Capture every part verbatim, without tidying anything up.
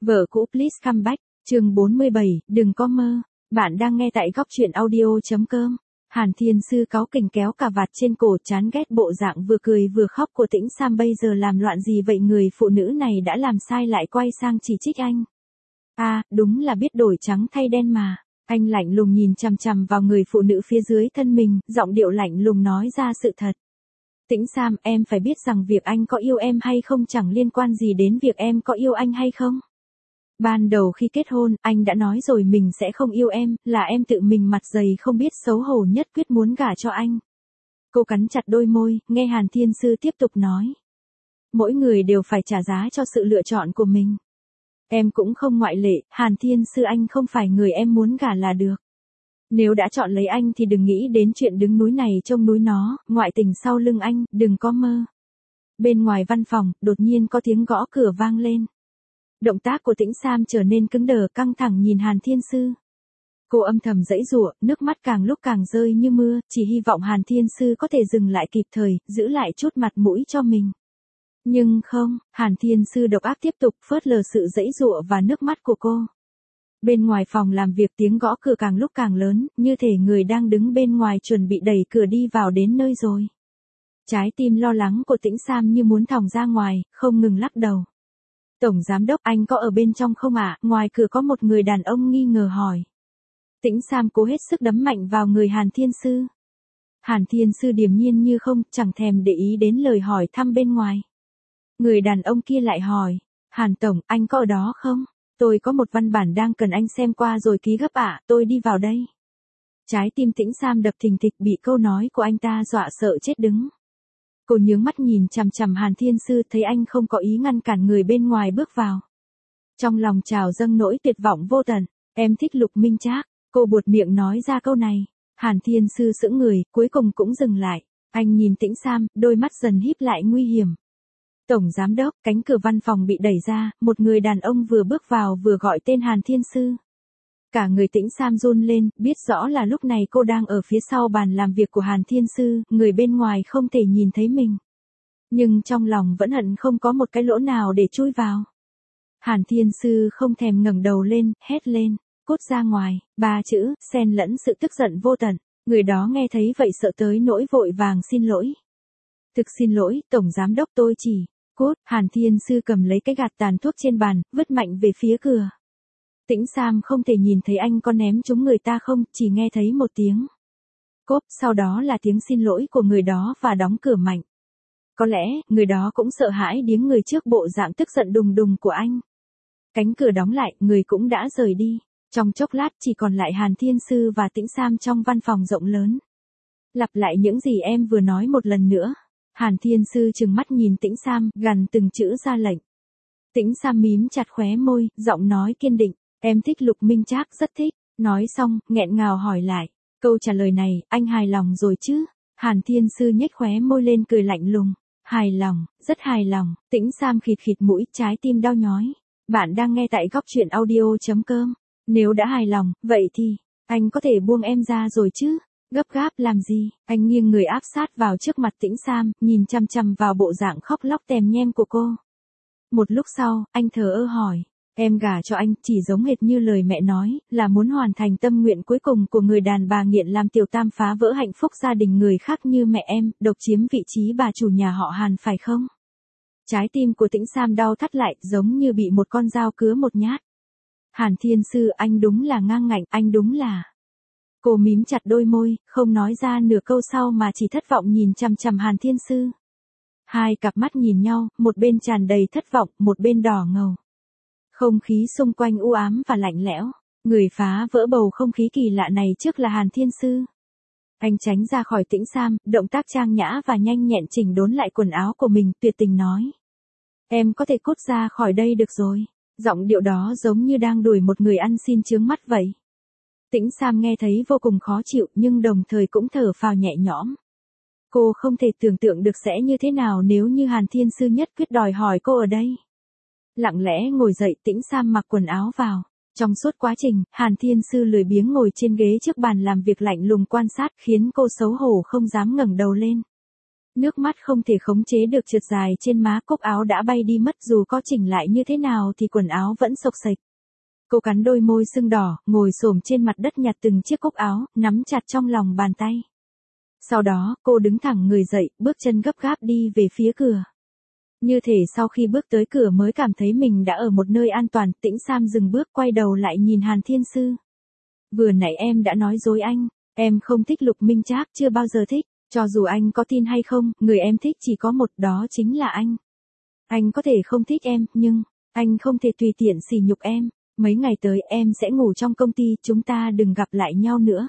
Vợ cũ please come back, chương bốn mươi bảy, đừng có mơ. Bạn đang nghe tại góc truyện audio.com. Hàn Thiên Sư cáu kỉnh kéo cà vạt trên cổ, chán ghét bộ dạng vừa cười vừa khóc của Tĩnh Sam. Bây giờ làm loạn gì vậy? Người phụ nữ này đã làm sai lại quay sang chỉ trích anh. À, đúng là biết đổi trắng thay đen mà. Anh lạnh lùng nhìn chằm chằm vào người phụ nữ phía dưới thân mình, giọng điệu lạnh lùng nói ra sự thật. Tĩnh Sam, em phải biết rằng việc anh có yêu em hay không chẳng liên quan gì đến việc em có yêu anh hay không. Ban đầu khi kết hôn, anh đã nói rồi mình sẽ không yêu em, là em tự mình mặt dày không biết xấu hổ nhất quyết muốn gả cho anh. Cô cắn chặt đôi môi, nghe Hàn Thiên Sư tiếp tục nói. Mỗi người đều phải trả giá cho sự lựa chọn của mình. Em cũng không ngoại lệ, Hàn Thiên Sư, anh không phải người em muốn gả là được. Nếu đã chọn lấy anh thì đừng nghĩ đến chuyện đứng núi này trông núi nó, ngoại tình sau lưng anh, đừng có mơ. Bên ngoài văn phòng, đột nhiên có tiếng gõ cửa vang lên. Động tác của Tĩnh Sam trở nên cứng đờ, căng thẳng nhìn Hàn Thiên Sư. Cô âm thầm giãy giụa, nước mắt càng lúc càng rơi như mưa, chỉ hy vọng Hàn Thiên Sư có thể dừng lại kịp thời, giữ lại chút mặt mũi cho mình. Nhưng không, Hàn Thiên Sư độc ác tiếp tục phớt lờ sự giãy giụa và nước mắt của cô. Bên ngoài phòng làm việc tiếng gõ cửa càng lúc càng lớn, như thể người đang đứng bên ngoài chuẩn bị đẩy cửa đi vào đến nơi rồi. Trái tim lo lắng của Tĩnh Sam như muốn thòng ra ngoài, không ngừng lắc đầu. Tổng giám đốc, anh có ở bên trong không ạ? À? Ngoài cửa có một người đàn ông nghi ngờ hỏi. Tĩnh Sam cố hết sức đấm mạnh vào người Hàn Thiên Sư. Hàn Thiên Sư điềm nhiên như không, chẳng thèm để ý đến lời hỏi thăm bên ngoài. Người đàn ông kia lại hỏi. Hàn Tổng, anh có ở đó không? Tôi có một văn bản đang cần anh xem qua rồi ký gấp ạ, à, tôi đi vào đây. Trái tim Tĩnh Sam đập thình thịch, bị câu nói của anh ta dọa sợ chết đứng. Cô nhướng mắt nhìn chằm chằm Hàn Thiên Sư, thấy anh không có ý ngăn cản người bên ngoài bước vào. Trong lòng trào dâng nỗi tuyệt vọng vô tận. Em thích Lục Minh Trác. Cô buột miệng nói ra câu này. Hàn Thiên Sư sững người, cuối cùng cũng dừng lại. Anh nhìn Tĩnh Sam, đôi mắt dần híp lại nguy hiểm. Tổng giám đốc, cánh cửa văn phòng bị đẩy ra, một người đàn ông vừa bước vào vừa gọi tên Hàn Thiên Sư. Cả người Tĩnh Sam run lên, biết rõ là lúc này cô đang ở phía sau bàn làm việc của Hàn Thiên Sư, người bên ngoài không thể nhìn thấy mình. Nhưng trong lòng vẫn hận không có một cái lỗ nào để chui vào. Hàn Thiên Sư không thèm ngẩng đầu lên, hét lên, cút ra ngoài, ba chữ, xen lẫn sự tức giận vô tận. Người đó nghe thấy vậy sợ tới nỗi vội vàng xin lỗi. Thực xin lỗi, Tổng giám đốc, tôi chỉ, cút. Hàn Thiên Sư cầm lấy cái gạt tàn thuốc trên bàn, vứt mạnh về phía cửa. Tĩnh Sam không thể nhìn thấy anh có ném trúng người ta không, chỉ nghe thấy một tiếng cốp, sau đó là tiếng xin lỗi của người đó và đóng cửa mạnh. Có lẽ, người đó cũng sợ hãi điếng người trước bộ dạng tức giận đùng đùng của anh. Cánh cửa đóng lại, người cũng đã rời đi. Trong chốc lát chỉ còn lại Hàn Thiên Sư và Tĩnh Sam trong văn phòng rộng lớn. Lặp lại những gì em vừa nói một lần nữa. Hàn Thiên Sư trừng mắt nhìn Tĩnh Sam, gằn từng chữ ra lệnh. Tĩnh Sam mím chặt khóe môi, giọng nói kiên định. Em thích Lục Minh Trác, rất thích. Nói xong, nghẹn ngào hỏi lại. Câu trả lời này, anh hài lòng rồi chứ? Hàn Thiên Sư nhếch khóe môi lên cười lạnh lùng. Hài lòng, rất hài lòng. Tĩnh Sam khịt khịt mũi, trái tim đau nhói. Bạn đang nghe tại góc truyện audio.com. Nếu đã hài lòng, vậy thì, anh có thể buông em ra rồi chứ? Gấp gáp làm gì? Anh nghiêng người áp sát vào trước mặt Tĩnh Sam, nhìn chằm chằm vào bộ dạng khóc lóc tèm nhem của cô. Một lúc sau, anh thờ ơ hỏi. Em gả cho anh, chỉ giống hệt như lời mẹ nói, là muốn hoàn thành tâm nguyện cuối cùng của người đàn bà nghiện làm tiểu tam, phá vỡ hạnh phúc gia đình người khác như mẹ em, độc chiếm vị trí bà chủ nhà họ Hàn phải không? Trái tim của Tĩnh Sam đau thắt lại, giống như bị một con dao cứa một nhát. Hàn Thiên Sư, anh đúng là ngang ngạnh, anh đúng là... Cô mím chặt đôi môi, không nói ra nửa câu sau mà chỉ thất vọng nhìn chằm chằm Hàn Thiên Sư. Hai cặp mắt nhìn nhau, một bên tràn đầy thất vọng, một bên đỏ ngầu. Không khí xung quanh u ám và lạnh lẽo. Người phá vỡ bầu không khí kỳ lạ này trước là Hàn Thiên Sư. Anh tránh ra khỏi Tĩnh Sam, động tác trang nhã và nhanh nhẹn chỉnh đốn lại quần áo của mình, tuyệt tình nói. Em có thể cút ra khỏi đây được rồi. Giọng điệu đó giống như đang đuổi một người ăn xin chướng mắt vậy. Tĩnh Sam nghe thấy vô cùng khó chịu nhưng đồng thời cũng thở phào nhẹ nhõm. Cô không thể tưởng tượng được sẽ như thế nào nếu như Hàn Thiên Sư nhất quyết đòi hỏi cô ở đây. Lặng lẽ ngồi dậy, Tĩnh Sam mặc quần áo vào. Trong suốt quá trình, Hàn Thiên Sư lười biếng ngồi trên ghế trước bàn làm việc lạnh lùng quan sát, khiến cô xấu hổ không dám ngẩng đầu lên. Nước mắt không thể khống chế được trượt dài trên má, cúc áo đã bay đi mất, dù có chỉnh lại như thế nào thì quần áo vẫn xộc xệch. Cô cắn đôi môi sưng đỏ, ngồi xổm trên mặt đất nhặt từng chiếc cúc áo, nắm chặt trong lòng bàn tay. Sau đó, cô đứng thẳng người dậy, bước chân gấp gáp đi về phía cửa. Như thể sau khi bước tới cửa mới cảm thấy mình đã ở một nơi an toàn, Tĩnh Sam dừng bước, quay đầu lại nhìn Hàn Thiên Sư. Vừa nãy em đã nói dối anh, em không thích Lục Minh Trác, chưa bao giờ thích, cho dù anh có tin hay không, người em thích chỉ có một, đó chính là anh. Anh có thể không thích em, nhưng, anh không thể tùy tiện sỉ nhục em, mấy ngày tới em sẽ ngủ trong công ty, chúng ta đừng gặp lại nhau nữa.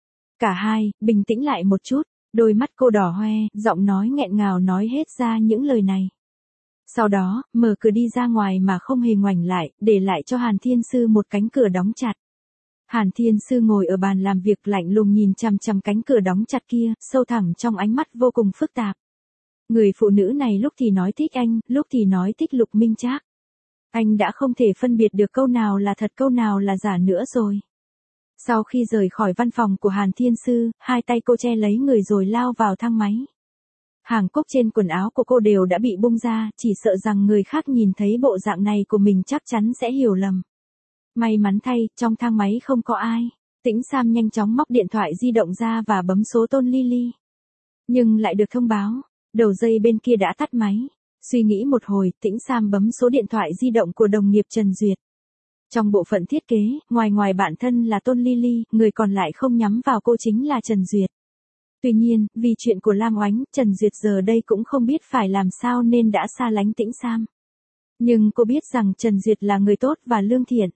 Cả hai, bình tĩnh lại một chút, đôi mắt cô đỏ hoe, giọng nói nghẹn ngào nói hết ra những lời này. Sau đó, mở cửa đi ra ngoài mà không hề ngoảnh lại, để lại cho Hàn Thiên Sư một cánh cửa đóng chặt. Hàn Thiên Sư ngồi ở bàn làm việc lạnh lùng nhìn chằm chằm cánh cửa đóng chặt kia, sâu thẳm trong ánh mắt vô cùng phức tạp. Người phụ nữ này lúc thì nói thích anh, lúc thì nói thích Lục Minh Trác. Anh đã không thể phân biệt được câu nào là thật câu nào là giả nữa rồi. Sau khi rời khỏi văn phòng của Hàn Thiên Sư, hai tay cô che lấy người rồi lao vào thang máy. Hàng cúc trên quần áo của cô đều đã bị bung ra, chỉ sợ rằng người khác nhìn thấy bộ dạng này của mình chắc chắn sẽ hiểu lầm. May mắn thay, trong thang máy không có ai. Tĩnh Sam nhanh chóng móc điện thoại di động ra và bấm số Tôn Lily. Nhưng lại được thông báo, đầu dây bên kia đã tắt máy. Suy nghĩ một hồi, Tĩnh Sam bấm số điện thoại di động của đồng nghiệp Trần Duyệt. Trong bộ phận thiết kế, ngoài ngoài bản thân là Tôn Lily, người còn lại không nhắm vào cô chính là Trần Duyệt. Tuy nhiên, vì chuyện của Lam Oánh, Trần Duyệt giờ đây cũng không biết phải làm sao nên đã xa lánh Tĩnh Sam. Nhưng cô biết rằng Trần Duyệt là người tốt và lương thiện.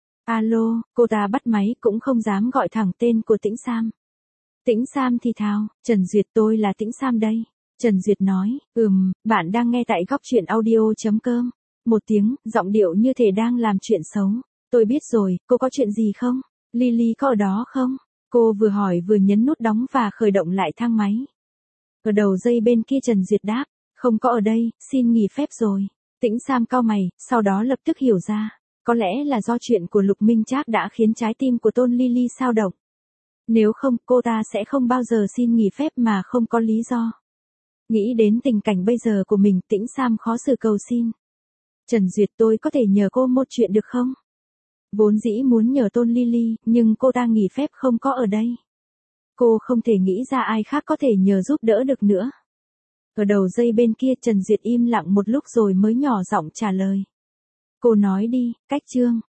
Alo, cô ta bắt máy cũng không dám gọi thẳng tên của Tĩnh Sam. Tĩnh Sam thì thào, Trần Duyệt tôi là Tĩnh Sam đây. Trần Duyệt nói, ừm, bạn đang nghe tại góc truyện audio.com. Một tiếng, giọng điệu như thể đang làm chuyện xấu. Tôi biết rồi, cô có chuyện gì không? Lily có ở đó không? Cô vừa hỏi vừa nhấn nút đóng và khởi động lại thang máy. Ở đầu dây bên kia Trần Duyệt đáp, không có ở đây, xin nghỉ phép rồi. Tĩnh Sam cau mày, sau đó lập tức hiểu ra. Có lẽ là do chuyện của Lục Minh Trác đã khiến trái tim của Tôn Lily xao động. Nếu không, cô ta sẽ không bao giờ xin nghỉ phép mà không có lý do. Nghĩ đến tình cảnh bây giờ của mình, Tĩnh Sam khó xử cầu xin. Trần Duyệt tôi có thể nhờ cô một chuyện được không? Vốn dĩ muốn nhờ Tôn Lily, nhưng cô ta nghỉ phép không có ở đây. Cô không thể nghĩ ra ai khác có thể nhờ giúp đỡ được nữa. Ở đầu dây bên kia Trần Duyệt im lặng một lúc rồi mới nhỏ giọng trả lời. Cô nói đi, cách chương.